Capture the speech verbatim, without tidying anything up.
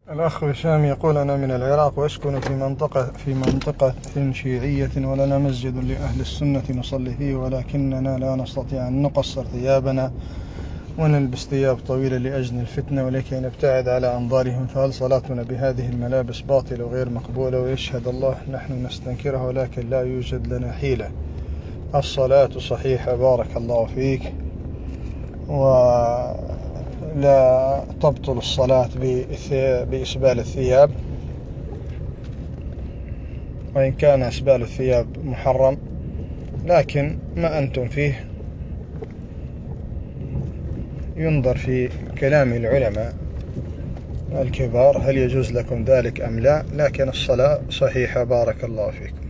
الأخ هشام يقول: أنا من العراق وأسكن في منطقة في منطقة شيعية، ولنا مسجد لأهل السنة نصلي فيه، ولكننا لا نستطيع أن نقصر ثيابنا ونلبس ثياب طويلة لأجل الفتنة ولكي نبتعد على أنظارهم، فهل صلاتنا بهذه الملابس باطلة وغير مقبولة؟ ويشهد الله نحن نستنكرها ولكن لا يوجد لنا حيلة. الصلاة صحيحة بارك الله فيك، ولا تبطل الصلاة بإسبال الثياب، وإن كان إسبال الثياب محرم، لكن ما أنتم فيه ينظر في كلام العلماء الكبار هل يجوز لكم ذلك أم لا، لكن الصلاة صحيحة بارك الله فيكم.